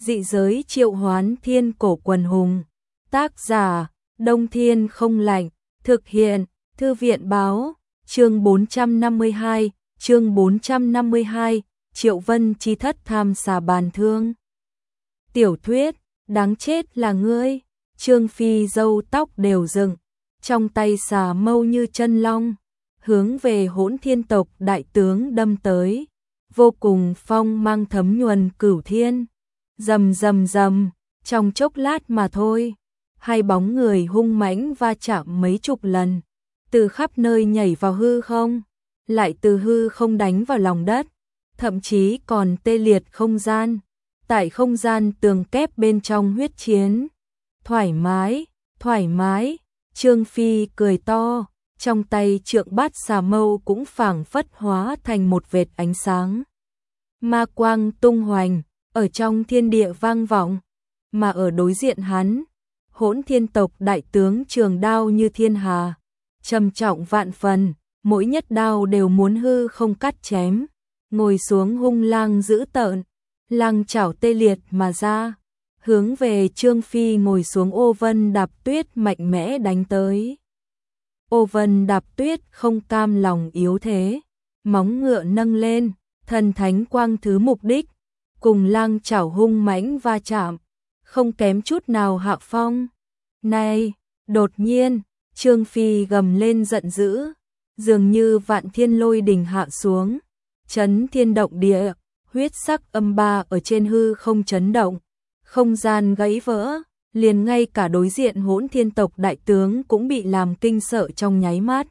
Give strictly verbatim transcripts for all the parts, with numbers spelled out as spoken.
Dị giới triệu hoán thiên cổ quần hùng. Tác giả, Đông Thiên không lạnh. Thực hiện, Thư viện báo. Chương bốn trăm năm mươi hai, chương bốn trăm năm mươi hai, Triệu Vân chi thất tham xà bàn thương. Tiểu thuyết, đáng chết là ngươi. Trương Phi râu tóc đều dựng, trong tay xà mâu như chân long, hướng về Hỗn Thiên tộc đại tướng đâm tới, vô cùng phong mang thấm nhuần cửu thiên. Rầm rầm rầm, trong chốc lát mà thôi, hai bóng người hung mãnh va chạm mấy chục lần, từ khắp nơi nhảy vào hư không, lại từ hư không đánh vào lòng đất, thậm chí còn tê liệt không gian. Tại không gian tường kép bên trong huyết chiến, thoải mái, thoải mái. Trương Phi cười to, trong tay trượng bát xà mâu cũng phảng phất hóa thành một vệt ánh sáng. Ma quang tung hoành, ở trong thiên địa vang vọng, mà ở đối diện hắn, Hỗn Thiên tộc đại tướng trường đao như thiên hà, trầm trọng vạn phần, mỗi nhất đao đều muốn hư không cắt chém, ngồi xuống hung lang dữ tợn, lang chảo tê liệt mà ra, hướng về Trương Phi ngồi xuống Ô Vân Đạp Tuyết mạnh mẽ đánh tới. Ô Vân Đạp Tuyết không cam lòng yếu thế, móng ngựa nâng lên, thần thánh quang thứ mục đích, cùng lang chảo hung mãnh va chạm, không kém chút nào hạ phong. Này, đột nhiên, Trương Phi gầm lên giận dữ, dường như vạn thiên lôi đình hạ xuống, chấn thiên động địa, huyết sắc âm ba ở trên hư không chấn động, không gian gãy vỡ, liền ngay cả đối diện Hỗn Thiên tộc đại tướng cũng bị làm kinh sợ trong nháy mắt.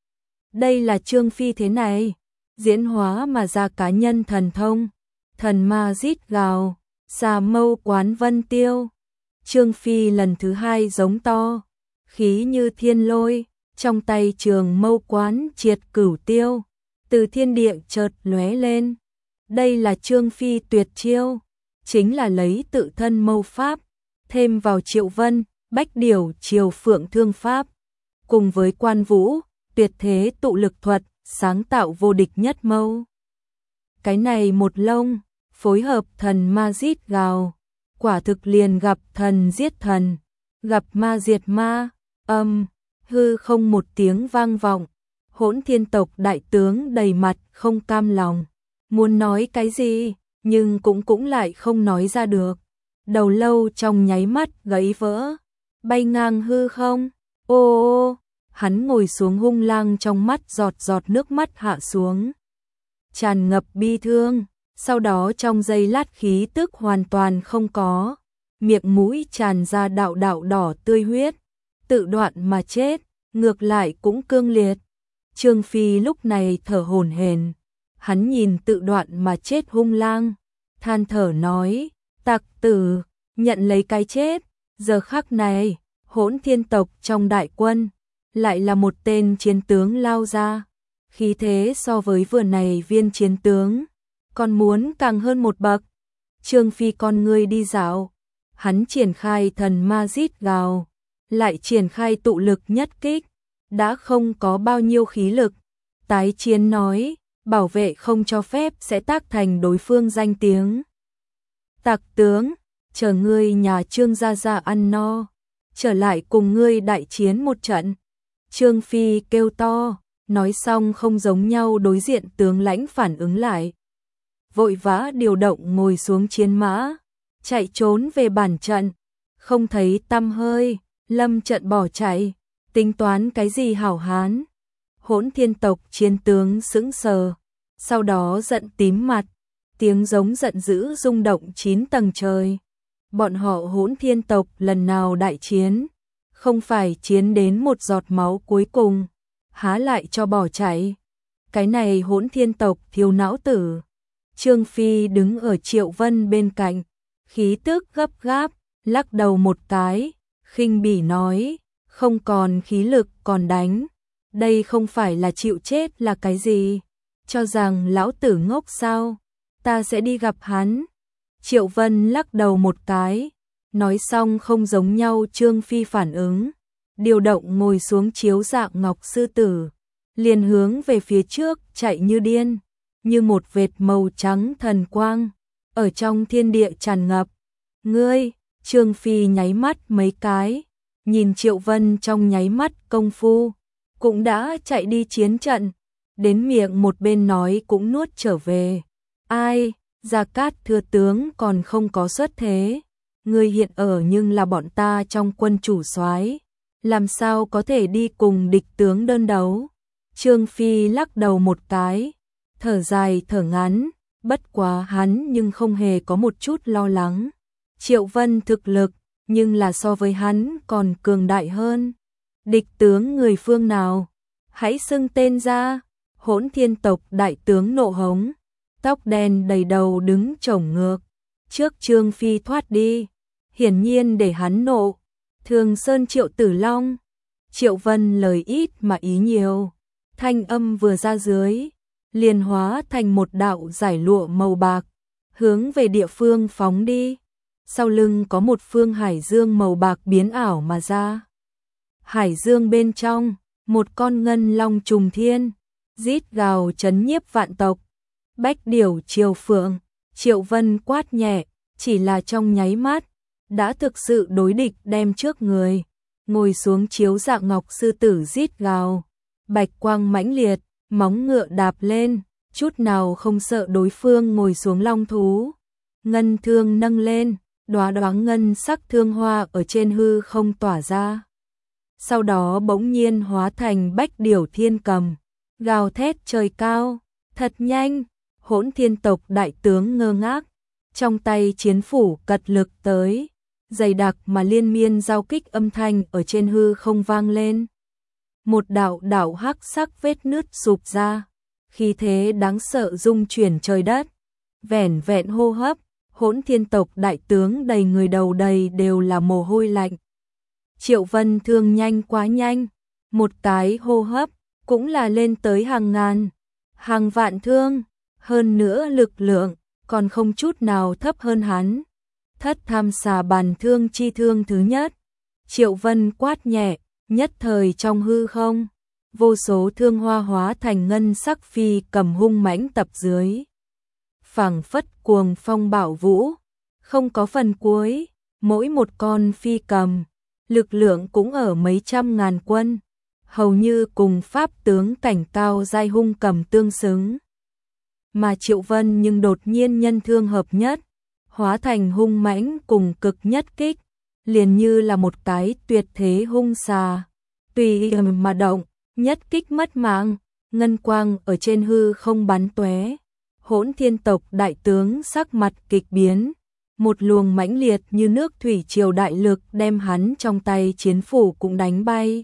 Đây là Trương Phi thế này, diễn hóa mà ra cá nhân thần thông, thần ma rít gào, xà mâu quán vân tiêu. Trương Phi lần thứ hai giống to, khí như thiên lôi, trong tay trường mâu quán triệt cửu tiêu, từ thiên địa chợt lóe lên. Đây là Trương Phi tuyệt chiêu, chính là lấy tự thân mâu pháp, thêm vào Triệu Vân, Bách Điểu Triều Phượng thương pháp, cùng với Quan Vũ, tuyệt thế tụ lực thuật, sáng tạo vô địch nhất mâu. Cái này một lông, phối hợp thần ma rít gào, quả thực liền gặp thần giết thần, gặp ma diệt ma, âm, hư không một tiếng vang vọng. Hỗn Thiên tộc đại tướng đầy mặt không cam lòng, muốn nói cái gì, nhưng cũng cũng lại không nói ra được. Đầu lâu trong nháy mắt gãy vỡ, bay ngang hư không. Ô ô, hắn ngồi xuống hung lang trong mắt giọt giọt nước mắt hạ xuống, tràn ngập bi thương, sau đó trong giây lát khí tức hoàn toàn không có, miệng mũi tràn ra đạo đạo đỏ tươi huyết, tự đoạn mà chết, ngược lại cũng cương liệt. Trương Phi lúc này thở hổn hển, hắn nhìn tự đoạn mà chết hung lang, than thở nói, tặc tử, nhận lấy cái chết. Giờ khắc này, Hỗn Thiên tộc trong đại quân, lại là một tên chiến tướng lao ra, khí thế so với vừa này viên chiến tướng, còn muốn càng hơn một bậc. Trương Phi con ngươi đi dạo, hắn triển khai thần ma rít gào, lại triển khai tụ lực nhất kích, đã không có bao nhiêu khí lực, tái chiến nói, bảo vệ không cho phép sẽ tác thành đối phương danh tiếng. Tặc tướng, chờ ngươi nhà Trương gia gia ăn no, trở lại cùng ngươi đại chiến một trận. Trương Phi kêu to, nói xong không giống nhau đối diện tướng lãnh phản ứng lại. Vội vã điều động ngồi xuống chiến mã, chạy trốn về bản trận, không thấy tăm hơi, lâm trận bỏ chạy, tính toán cái gì hảo hán. Hỗn Thiên tộc chiến tướng sững sờ, sau đó giận tím mặt, tiếng giống giận dữ rung động chín tầng trời. Bọn họ Hỗn Thiên tộc lần nào đại chiến, không phải chiến đến một giọt máu cuối cùng, há lại cho bỏ chạy. Cái này Hỗn Thiên tộc thiếu não tử. Trương Phi đứng ở Triệu Vân bên cạnh, khí tức gấp gáp, lắc đầu một cái, khinh bỉ nói, không còn khí lực còn đánh, đây không phải là chịu chết là cái gì, cho rằng lão tử ngốc sao, ta sẽ đi gặp hắn. Triệu Vân lắc đầu một cái, nói xong không giống nhau. Trương Phi phản ứng, điều động ngồi xuống chiếu dạng ngọc sư tử, liền hướng về phía trước chạy như điên, như một vệt màu trắng thần quang, ở trong thiên địa tràn ngập, Ngươi, Trương Phi nháy mắt mấy cái, nhìn Triệu Vân trong nháy mắt công phu, cũng đã chạy đi chiến trận, đến miệng một bên nói cũng nuốt trở về. Ai, Gia Cát thừa tướng còn không có xuất thế, ngươi hiện ở nhưng là bọn ta trong quân chủ soái, làm sao có thể đi cùng địch tướng đơn đấu. Trương Phi lắc đầu một cái, thở dài thở ngắn, bất quá hắn nhưng không hề có một chút lo lắng. Triệu Vân thực lực, nhưng là so với hắn còn cường đại hơn. Địch tướng người phương nào? Hãy xưng tên ra. Hỗn Thiên tộc đại tướng nộ hống, tóc đen đầy đầu đứng chổng ngược, trước Trương Phi thoát đi, hiển nhiên để hắn nộ. Thường Sơn Triệu Tử Long, Triệu Vân lời ít mà ý nhiều, thanh âm vừa ra dưới, liền hóa thành một đạo giải lụa màu bạc, hướng về địa phương phóng đi. Sau lưng có một phương hải dương màu bạc biến ảo mà ra. Hải dương bên trong, một con ngân long trùng thiên, rít gào chấn nhiếp vạn tộc. Bách điểu triều phượng, Triệu Vân quát nhẹ, chỉ là trong nháy mắt, đã thực sự đối địch đem trước người, ngồi xuống chiếu dạng ngọc sư tử rít gào, bạch quang mãnh liệt, móng ngựa đạp lên, chút nào không sợ đối phương ngồi xuống long thú. Ngân thương nâng lên, đóa đóa ngân sắc thương hoa ở trên hư không tỏa ra. Sau đó bỗng nhiên hóa thành bách điểu thiên cầm, gào thét trời cao, thật nhanh. Hỗn Thiên tộc đại tướng ngơ ngác, trong tay chiến phủ cật lực tới, dày đặc mà liên miên giao kích âm thanh ở trên hư không vang lên. Một đạo đạo hắc sắc vết nứt sụp ra, khí thế đáng sợ rung chuyển trời đất. Vẻn vẹn hô hấp, Hỗn Thiên tộc đại tướng đầy người đầu đầy đều là mồ hôi lạnh. Triệu Vân thương nhanh quá nhanh, một cái hô hấp cũng là lên tới hàng ngàn, hàng vạn thương, hơn nữa lực lượng còn không chút nào thấp hơn hắn. Thất tham xà bàn thương chi thương thứ nhất, Triệu Vân quát nhẹ, nhất thời trong hư không, vô số thương hoa hóa thành ngân sắc phi cầm hung mãnh tập dưới. Phảng phất cuồng phong bạo vũ, không có phần cuối, mỗi một con phi cầm, lực lượng cũng ở mấy trăm ngàn quân, hầu như cùng pháp tướng cảnh cao giai hung cầm tương xứng. Mà Triệu Vân nhưng đột nhiên nhân thương hợp nhất, hóa thành hung mãnh cùng cực nhất kích, liền như là một cái tuyệt thế hung xà, tùy ý mà động, nhất kích mất mạng, ngân quang ở trên hư không bắn tóe. Hỗn Thiên tộc đại tướng sắc mặt kịch biến, một luồng mãnh liệt như nước thủy triều đại lực đem hắn trong tay chiến phủ cũng đánh bay.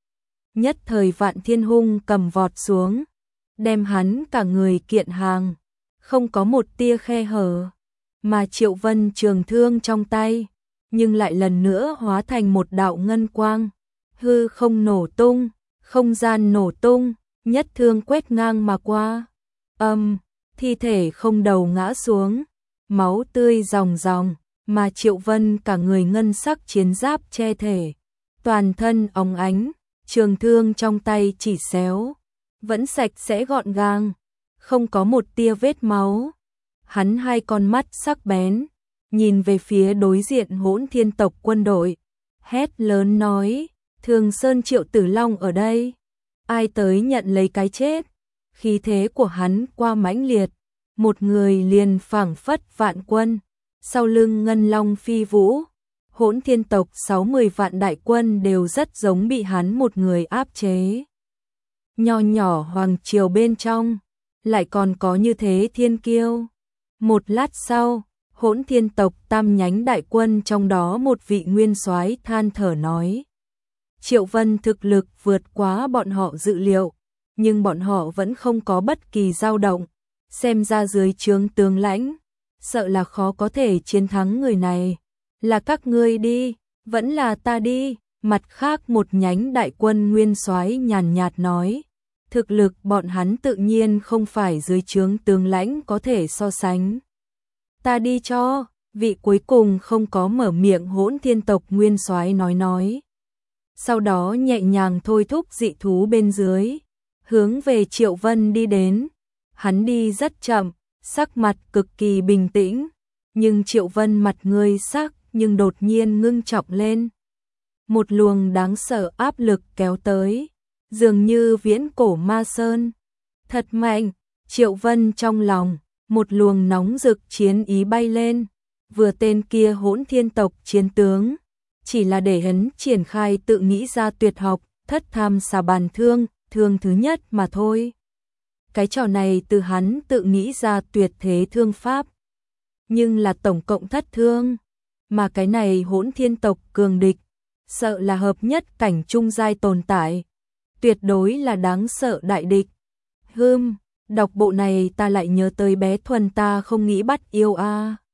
Nhất thời vạn thiên hung cầm vọt xuống, đem hắn cả người kiện hàng, không có một tia khe hở, mà Triệu Vân trường thương trong tay, nhưng lại lần nữa hóa thành một đạo ngân quang, hư không nổ tung, không gian nổ tung, nhất thương quét ngang mà qua. Âm, um, thi thể không đầu ngã xuống, máu tươi ròng ròng, mà Triệu Vân cả người ngân sắc chiến giáp che thể, toàn thân óng ánh, trường thương trong tay chỉ xéo, vẫn sạch sẽ gọn gàng, không có một tia vết máu. Hắn hai con mắt sắc bén, nhìn về phía đối diện Hỗn Thiên tộc quân đội, hét lớn nói, Thường Sơn Triệu Tử Long ở đây, ai tới nhận lấy cái chết. Khí thế của hắn qua mãnh liệt, một người liền phảng phất vạn quân, sau lưng ngân long phi vũ, Hỗn Thiên tộc sáu mươi vạn đại quân đều rất giống bị hắn một người áp chế. Nho nhỏ hoàng triều bên trong, lại còn có như thế thiên kiêu. Một lát sau, Hỗn Thiên tộc tam nhánh đại quân trong đó một vị nguyên soái than thở nói, Triệu Vân thực lực vượt quá bọn họ dự liệu, nhưng bọn họ vẫn không có bất kỳ dao động, xem ra dưới trướng tướng lãnh, sợ là khó có thể chiến thắng người này. Là các ngươi đi, vẫn là ta đi. Mặt khác một nhánh đại quân nguyên soái nhàn nhạt nói, thực lực bọn hắn tự nhiên không phải dưới trướng tướng lãnh có thể so sánh. Ta đi cho. Vị cuối cùng không có mở miệng Hỗn Thiên tộc nguyên soái nói nói. Sau đó nhẹ nhàng thôi thúc dị thú bên dưới, hướng về Triệu Vân đi đến. Hắn đi rất chậm, sắc mặt cực kỳ bình tĩnh, nhưng Triệu Vân mặt người sắc nhưng đột nhiên ngưng trọng lên. Một luồng đáng sợ áp lực kéo tới, dường như viễn cổ ma sơn. Thật mạnh, Triệu Vân trong lòng, một luồng nóng rực chiến ý bay lên. Vừa tên kia Hỗn Thiên tộc chiến tướng, chỉ là để hắn triển khai tự nghĩ ra tuyệt học, thất tham xà bàn thương, thương thứ nhất mà thôi. Cái trò này từ hắn tự nghĩ ra tuyệt thế thương pháp, nhưng là tổng cộng thất thương, mà cái này Hỗn Thiên tộc cường địch, sợ là hợp nhất cảnh trung giai tồn tại, tuyệt đối là đáng sợ đại địch. Hừm, đọc bộ này ta lại nhớ tới bé Thuần ta không nghĩ bắt yêu a.